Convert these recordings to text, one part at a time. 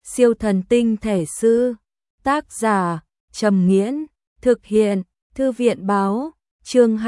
Siêu thần tinh thể sư. Tác giả Trầm Nghiễn. Thực hiện Thư viện báo. Chương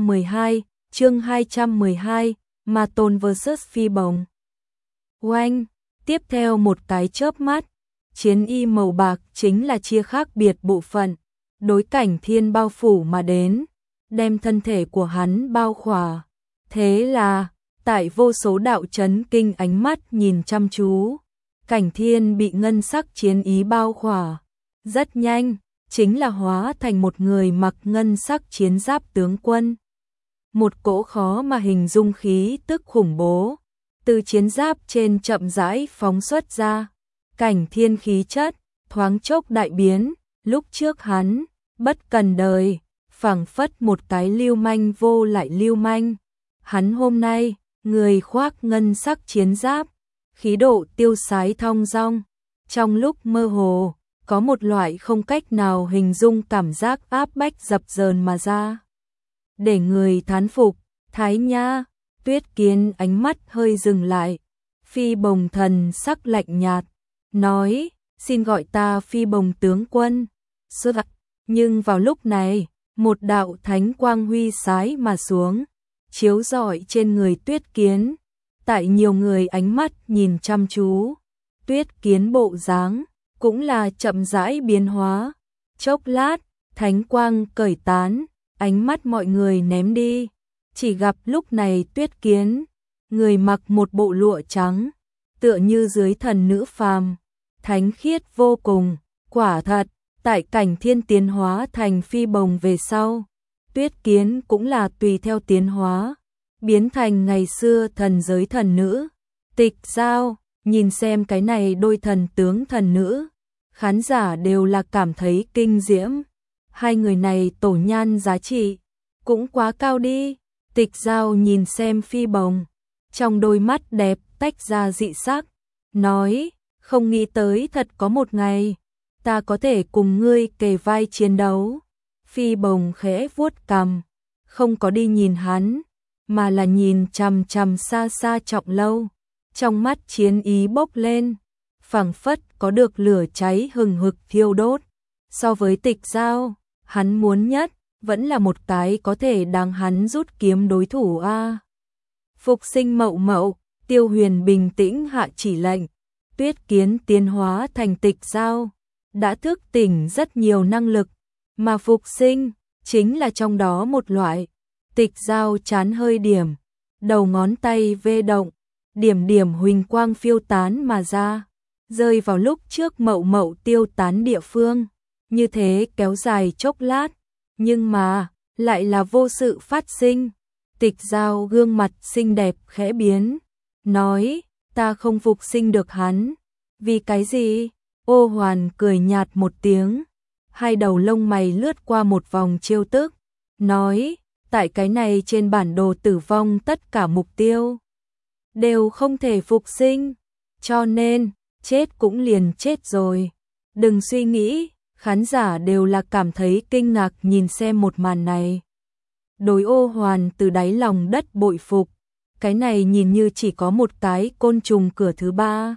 212, Ma Tôn vs Phi Bồng. Oanh, tiếp theo một cái chớp mắt, chiến y màu bạc chính là chia khác biệt bộ phận, đối Cảnh Thiên bao phủ mà đến, đem thân thể của hắn bao khỏa. Thế là, tại vô số đạo chấn kinh ánh mắt nhìn chăm chú, Cảnh Thiên bị ngân sắc chiến ý bao khỏa. Rất nhanh, chính là hóa thành một người mặc ngân sắc chiến giáp tướng quân. Một cỗ khó mà hình dung khí tức khủng bố, từ chiến giáp trên chậm rãi phóng xuất ra. Cảnh Thiên khí chất, thoáng chốc đại biến, lúc trước hắn, bất cần đời, phảng phất một cái lưu manh vô lại lưu manh. Hắn hôm nay, người khoác ngân sắc chiến giáp, khí độ tiêu sái thong dong, trong lúc mơ hồ, có một loại không cách nào hình dung cảm giác áp bách dập dờn mà ra. Để người thán phục, Thái Nha, Tuyết Kiến ánh mắt hơi dừng lại. Phi Bồng thần sắc lạnh nhạt, nói, xin gọi ta Phi Bồng tướng quân. Nhưng vào lúc này, một đạo thánh quang huy sái mà xuống, chiếu rọi trên người Tuyết Kiến. Tại nhiều người ánh mắt nhìn chăm chú, Tuyết Kiến bộ dáng cũng là chậm rãi biến hóa. Chốc lát, thánh quang cởi tán, ánh mắt mọi người ném đi. Chỉ gặp lúc này Tuyết Kiến, người mặc một bộ lụa trắng, tựa như dưới thần nữ phàm, thánh khiết vô cùng. Quả thật, tại Cảnh Thiên tiến hóa thành Phi Bồng về sau, Tuyết Kiến cũng là tùy theo tiến hóa, biến thành ngày xưa thần giới thần nữ. Tịch Giao, nhìn xem cái này đôi thần tướng thần nữ, khán giả đều là cảm thấy kinh diễm. Hai người này tổ nhan giá trị cũng quá cao đi. Tịch Giao nhìn xem Phi Bồng, trong đôi mắt đẹp tách ra dị sắc, nói, không nghĩ tới thật có một ngày, ta có thể cùng ngươi kề vai chiến đấu. Phi Bồng khẽ vuốt cằm, không có đi nhìn hắn, mà là nhìn chằm chằm xa xa Trọng Lâu, trong mắt chiến ý bốc lên, phảng phất có được lửa cháy hừng hực thiêu đốt. So với Tịch Giao, hắn muốn nhất vẫn là một cái có thể đáng hắn rút kiếm đối thủ a. Phục sinh Mậu Mậu, Tiêu Huyền bình tĩnh hạ chỉ lệnh. Tuyết Kiến tiến hóa thành Tịch Giao, đã thức tỉnh rất nhiều năng lực, mà phục sinh chính là trong đó một loại. Tịch Giao chán hơi điểm, đầu ngón tay vê động, điểm điểm huỳnh quang phiêu tán mà ra, rơi vào lúc trước Mậu Mậu tiêu tán địa phương. Như thế kéo dài chốc lát, nhưng mà lại là vô sự phát sinh. Tịch Giao gương mặt xinh đẹp khẽ biến, nói, ta không phục sinh được hắn. Vì cái gì? Ô Hoàn cười nhạt một tiếng, hai đầu lông mày lướt qua một vòng trêu tức, nói, tại cái này trên bản đồ tử vong tất cả mục tiêu đều không thể phục sinh, cho nên chết cũng liền chết rồi. Đừng suy nghĩ. Khán giả đều là cảm thấy kinh ngạc nhìn xem một màn này. Đối Ô Hoàn từ đáy lòng đất bội phục, cái này nhìn như chỉ có một cái côn trùng cửa thứ ba,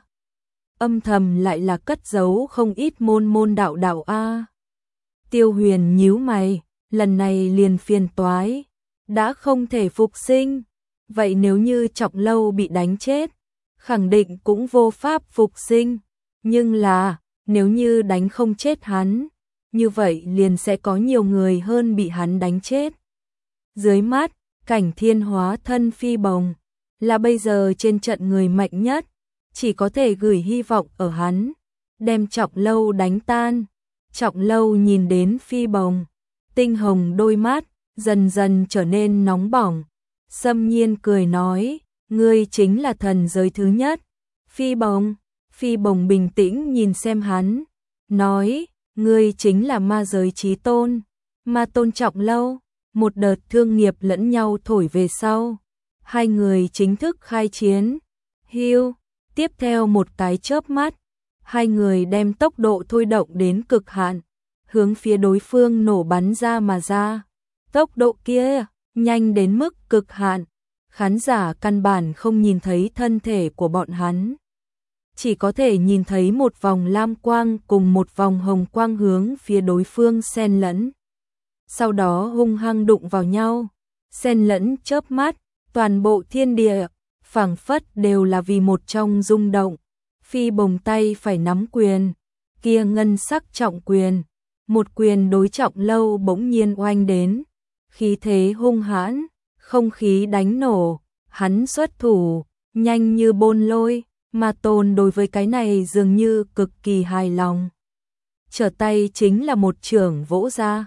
âm thầm lại là cất giấu không ít môn đạo đạo a. Tiêu Huyền nhíu mày, lần này liền phiền toái, đã không thể phục sinh, vậy nếu như Trọng Lâu bị đánh chết, khẳng định cũng vô pháp phục sinh, nhưng là nếu như đánh không chết hắn, như vậy liền sẽ có nhiều người hơn bị hắn đánh chết. Dưới mắt, Cảnh Thiên hóa thân Phi Bồng, là bây giờ trên trận người mạnh nhất, chỉ có thể gửi hy vọng ở hắn, đem Trọng Lâu đánh tan. Trọng Lâu nhìn đến Phi Bồng, tinh hồng đôi mắt, dần dần trở nên nóng bỏng, xâm nhiên cười nói, ngươi chính là thần giới thứ nhất. Phi Bồng. Phi Bồng bình tĩnh nhìn xem hắn, nói, ngươi chính là ma giới chí tôn, Ma Tôn Trọng Lâu. Một đợt thương nghiệp lẫn nhau thổi về sau, hai người chính thức khai chiến. Hiu, tiếp theo một cái chớp mắt, hai người đem tốc độ thôi động đến cực hạn, hướng phía đối phương nổ bắn ra mà ra. Tốc độ kia nhanh đến mức cực hạn, khán giả căn bản không nhìn thấy thân thể của bọn hắn. chỉ có thể nhìn thấy một vòng lam quang cùng một vòng hồng quang hướng phía đối phương xen lẫn. Sau đó hung hăng đụng vào nhau, xen lẫn chớp mắt, toàn bộ thiên địa, phảng phất đều là vì một trong rung động. Phi Bồng tay phải nắm quyền, kia ngân sắc trọng quyền, một quyền đối Trọng Lâu bỗng nhiên oanh đến, khí thế hung hãn, không khí đánh nổ, hắn xuất thủ, nhanh như bôn lôi, mà Tôn đối với cái này dường như cực kỳ hài lòng. Trở tay chính là một chưởng vỗ ra,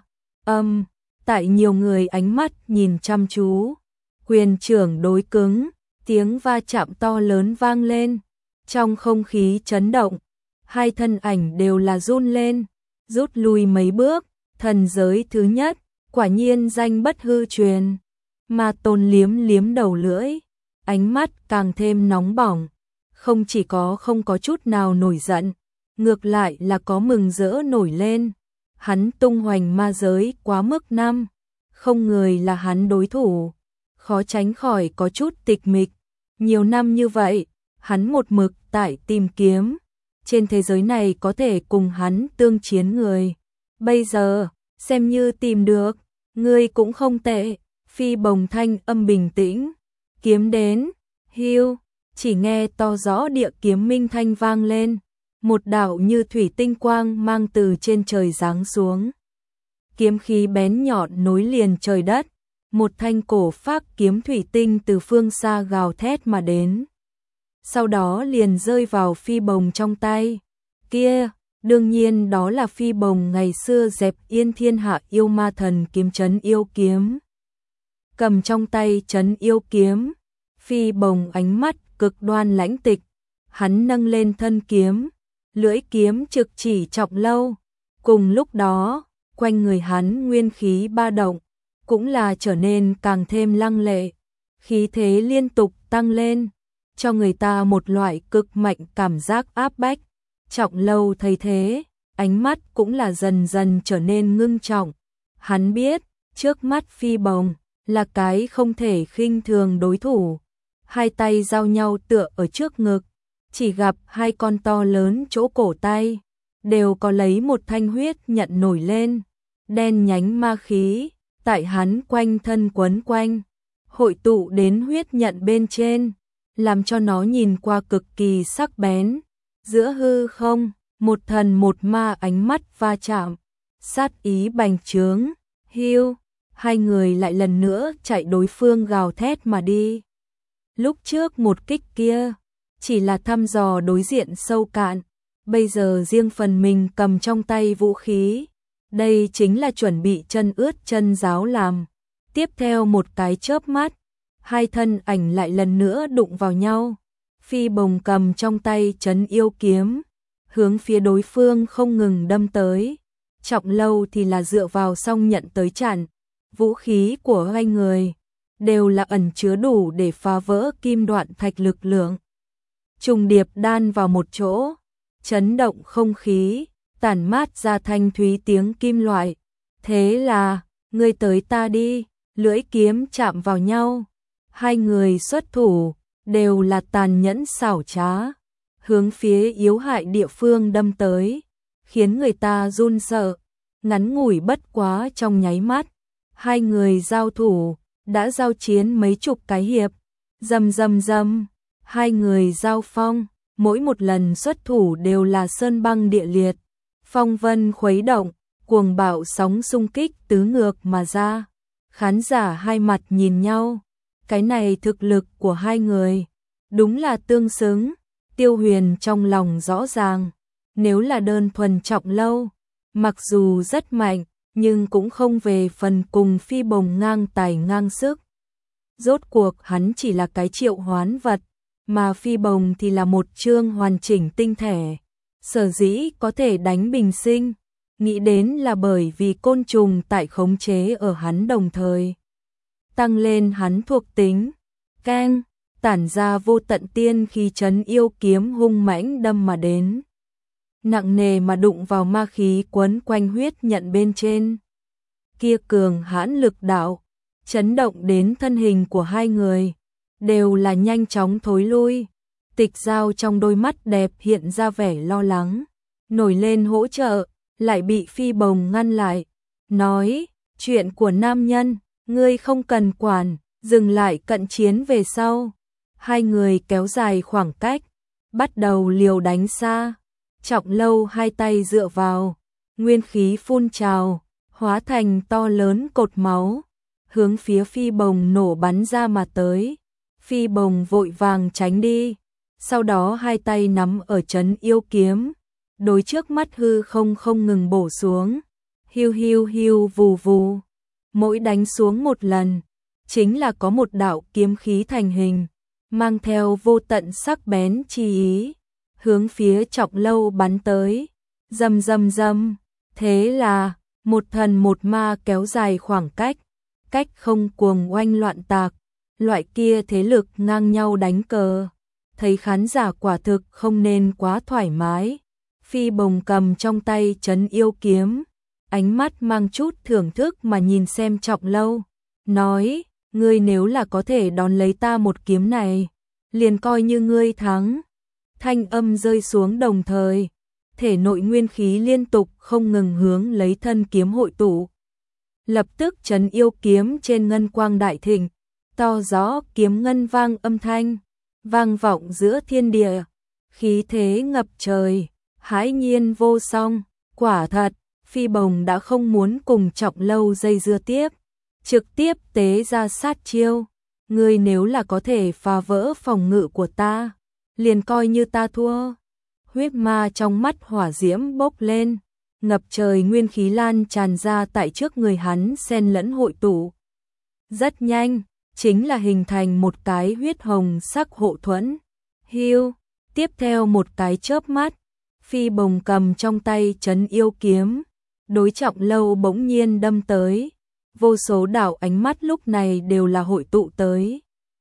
tại nhiều người ánh mắt nhìn chăm chú, quyền chưởng đối cứng, tiếng va chạm to lớn vang lên, trong không khí chấn động, hai thân ảnh đều là run lên, rút lui mấy bước, thần giới thứ nhất, quả nhiên danh bất hư truyền. Mà Tôn liếm liếm đầu lưỡi, ánh mắt càng thêm nóng bỏng, không chỉ có không có chút nào nổi giận, ngược lại là có mừng rỡ nổi lên. Hắn tung hoành ma giới quá mức năm, không người là hắn đối thủ, khó tránh khỏi có chút tịch mịch. Nhiều năm như vậy, hắn một mực tại tìm kiếm, trên thế giới này có thể cùng hắn tương chiến người. Bây giờ, xem như tìm được, ngươi cũng không tệ. Phi Bồng thanh âm bình tĩnh, kiếm đến, hưu, chỉ nghe to rõ địa kiếm minh thanh vang lên, một đạo như thủy tinh quang mang từ trên trời giáng xuống. Kiếm khí bén nhọn nối liền trời đất, một thanh cổ phác kiếm thủy tinh từ phương xa gào thét mà đến. Sau đó liền rơi vào Phi Bồng trong tay. Kia, đương nhiên đó là Phi Bồng ngày xưa dẹp yên thiên hạ yêu ma thần kiếm trấn yêu kiếm. Cầm trong tay trấn yêu kiếm, Phi Bồng ánh mắt cực đoan lãnh tịch, hắn nâng lên thân kiếm, lưỡi kiếm trực chỉ Trọng Lâu. Cùng lúc đó, quanh người hắn nguyên khí ba động, cũng là trở nên càng thêm lăng lệ, khí thế liên tục tăng lên, cho người ta một loại cực mạnh cảm giác áp bách. Trọng Lâu thấy thế, ánh mắt cũng là dần dần trở nên ngưng trọng. Hắn biết, trước mắt Phi Bồng là cái không thể khinh thường đối thủ. Hai tay giao nhau tựa ở trước ngực, chỉ gặp hai con to lớn chỗ cổ tay, đều có lấy một thanh huyết nhận nổi lên, đen nhánh ma khí, tại hắn quanh thân quấn quanh, hội tụ đến huyết nhận bên trên, làm cho nó nhìn qua cực kỳ sắc bén. Giữa hư không, một thần một ma ánh mắt va chạm, sát ý bành trướng, hưu, hai người lại lần nữa chạy đối phương gào thét mà đi. Lúc trước một kích kia, chỉ là thăm dò đối diện sâu cạn, bây giờ riêng phần mình cầm trong tay vũ khí, đây chính là chuẩn bị chân ướt chân ráo làm. Tiếp theo một cái chớp mắt, hai thân ảnh lại lần nữa đụng vào nhau. Phi Bồng cầm trong tay trấn yêu kiếm, hướng phía đối phương không ngừng đâm tới. Trọng Lâu thì là dựa vào song nhận tới chặn. Vũ khí của hai người đều là ẩn chứa đủ để phá vỡ kim đoạn thạch lực lượng. Trùng điệp đan vào một chỗ, chấn động không khí, tản mát ra thanh thúy tiếng kim loại. Thế là, ngươi tới ta đi, lưỡi kiếm chạm vào nhau. Hai người xuất thủ, đều là tàn nhẫn xảo trá, hướng phía yếu hại địa phương đâm tới, khiến người ta run sợ. Ngắn ngủi bất quá trong nháy mắt, hai người giao thủ, đã giao chiến mấy chục cái hiệp, rầm rầm rầm, hai người giao phong, mỗi một lần xuất thủ đều là sơn băng địa liệt, phong vân khuấy động, cuồng bạo sóng xung kích tứ ngược mà ra. Khán giả hai mặt nhìn nhau, cái này thực lực của hai người, đúng là tương xứng. Tiêu Huyền trong lòng rõ ràng, nếu là đơn thuần Trọng Lâu, mặc dù rất mạnh, nhưng cũng không về phần cùng Phi Bồng ngang tài ngang sức. Rốt cuộc hắn chỉ là cái triệu hoán vật, mà Phi Bồng thì là một chương hoàn chỉnh tinh thể. Sở dĩ có thể đánh bình sinh, nghĩ đến là bởi vì côn trùng tại khống chế ở hắn đồng thời. Tăng lên hắn thuộc tính, keng, tản ra vô tận tiên khi trấn yêu kiếm hung mãnh đâm mà đến. Nặng nề mà đụng vào ma khí quấn quanh huyết nhận bên trên. Kia cường hãn lực đạo, chấn động đến thân hình của hai người, đều là nhanh chóng thối lui. Tịch Giao trong đôi mắt đẹp hiện ra vẻ lo lắng, nổi lên hỗ trợ, lại bị Phi Bồng ngăn lại, nói, chuyện của nam nhân, ngươi không cần quản, dừng lại cận chiến về sau. Hai người kéo dài khoảng cách, bắt đầu liều đánh xa. Trọng Lâu hai tay dựa vào, nguyên khí phun trào, hóa thành to lớn cột máu, hướng phía Phi Bồng nổ bắn ra mà tới. Phi Bồng vội vàng tránh đi, sau đó hai tay nắm ở trấn yêu kiếm, đối trước mắt hư không ngừng bổ xuống, hiu hiu hiu vù vù, mỗi đánh xuống một lần, chính là có một đạo kiếm khí thành hình, mang theo vô tận sắc bén chi ý, hướng phía Trọng Lâu bắn tới, rầm rầm rầm, thế là một thần một ma kéo dài khoảng cách, cách không cuồng oanh loạn tạc, loại kia thế lực ngang nhau đánh cờ, thấy khán giả quả thực không nên quá thoải mái. Phi Bồng cầm trong tay trấn yêu kiếm, ánh mắt mang chút thưởng thức mà nhìn xem Trọng Lâu, nói, ngươi nếu là có thể đón lấy ta một kiếm này, liền coi như ngươi thắng. Thanh âm rơi xuống đồng thời, thể nội nguyên khí liên tục không ngừng hướng lấy thân kiếm hội tụ. Lập tức trấn yêu kiếm trên ngân quang đại thịnh, to rõ kiếm ngân vang âm thanh, vang vọng giữa thiên địa, khí thế ngập trời, hãi nhiên vô song. Quả thật, Phi Bồng đã không muốn cùng Trọng Lâu dây dưa tiếp, trực tiếp tế ra sát chiêu. Ngươi nếu là có thể phá vỡ phòng ngự của ta, liền coi như ta thua. Huyết ma trong mắt hỏa diễm bốc lên, ngập trời nguyên khí lan tràn ra tại trước người hắn xen lẫn hội tụ. Rất nhanh, chính là hình thành một cái huyết hồng sắc hộ thuẫn. Hiu, tiếp theo một cái chớp mắt, Phi Bồng cầm trong tay trấn yêu kiếm, đối Trọng Lâu bỗng nhiên đâm tới. Vô số đạo ánh mắt lúc này đều là hội tụ tới.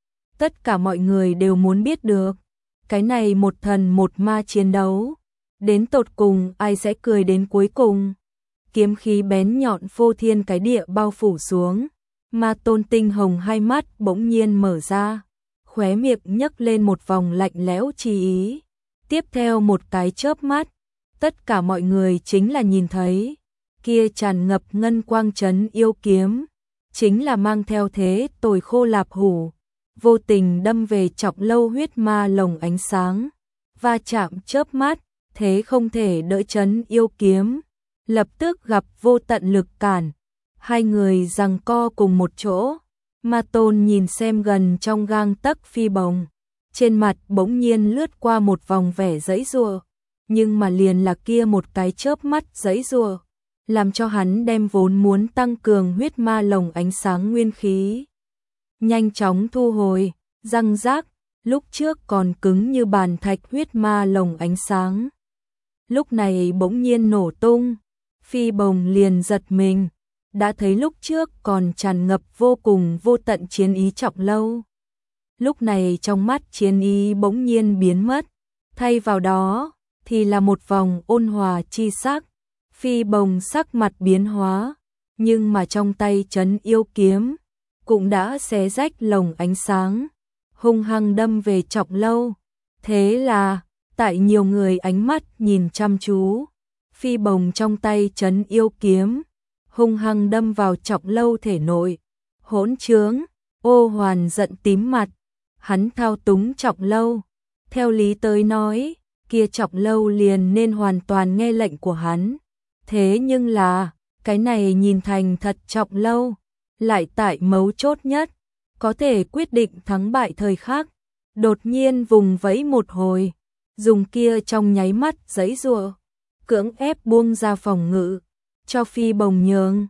Tất cả mọi người đều muốn biết được, cái này một thần một ma chiến đấu, đến tột cùng ai sẽ cười đến cuối cùng. Kiếm khí bén nhọn phô thiên cái địa bao phủ xuống, Ma Tôn tinh hồng hai mắt bỗng nhiên mở ra, khóe miệng nhấc lên một vòng lạnh lẽo chi ý. Tiếp theo một cái chớp mắt, tất cả mọi người chính là nhìn thấy, kia tràn ngập ngân quang trấn yêu kiếm, chính là mang theo thế tồi khô lạp hủ, vô tình đâm về Trọng Lâu huyết ma lồng ánh sáng, va chạm chớp mắt, thế không thể đỡ trấn yêu kiếm, lập tức gặp vô tận lực cản, hai người giằng co cùng một chỗ. Ma Tôn nhìn xem gần trong gang tấc Phi Bồng, trên mặt bỗng nhiên lướt qua một vòng vẻ giãy giụa, nhưng mà liền là kia một cái chớp mắt giãy giụa, làm cho hắn đem vốn muốn tăng cường huyết ma lồng ánh sáng nguyên khí nhanh chóng thu hồi, răng rác, lúc trước còn cứng như bàn thạch huyết ma lồng ánh sáng, lúc này bỗng nhiên nổ tung. Phi Bồng liền giật mình, đã thấy lúc trước còn tràn ngập vô cùng vô tận chiến ý Trọng Lâu, lúc này trong mắt chiến ý bỗng nhiên biến mất, thay vào đó thì là một vòng ôn hòa chi sắc. Phi Bồng sắc mặt biến hóa, nhưng mà trong tay trấn yêu kiếm cũng đã xé rách lồng ánh sáng, hung hăng đâm về Trọng Lâu. Thế là, tại nhiều người ánh mắt nhìn chăm chú, Phi Bồng trong tay trấn yêu kiếm hung hăng đâm vào Trọng Lâu thể nội. Hỗn trướng, Ô Hoàn giận tím mặt, hắn thao túng Trọng Lâu, theo lý tới nói, kia Trọng Lâu liền nên hoàn toàn nghe lệnh của hắn. Thế nhưng là, cái này nhìn thành thật Trọng Lâu, lại tại mấu chốt nhất, có thể quyết định thắng bại thời khắc, đột nhiên vùng vẫy một hồi, dùng kia trong nháy mắt giãy giụa, cưỡng ép buông ra phòng ngự, cho Phi Bồng nhường.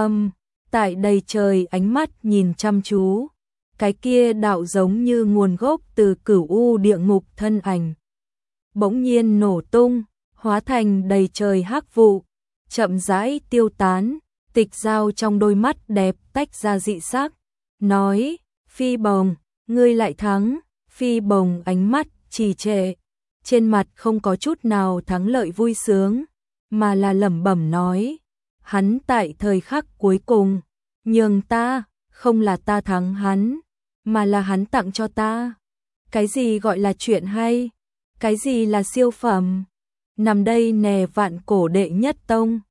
Tại đầy trời ánh mắt nhìn chăm chú, cái kia đạo giống như nguồn gốc từ cửu u địa ngục thân ảnh, bỗng nhiên nổ tung, hóa thành đầy trời hắc vụ, chậm rãi tiêu tán. Tịch Giao trong đôi mắt đẹp tách ra dị sắc, nói, Phi Bồng, ngươi lại thắng. Phi Bồng ánh mắt trì trệ, trên mặt không có chút nào thắng lợi vui sướng, mà là lẩm bẩm nói, hắn tại thời khắc cuối cùng nhường ta, không là ta thắng hắn, mà là hắn tặng cho ta Cái gì gọi là chuyện hay? Cái gì là siêu phẩm? Nằm đây nè vạn cổ đệ nhất tông.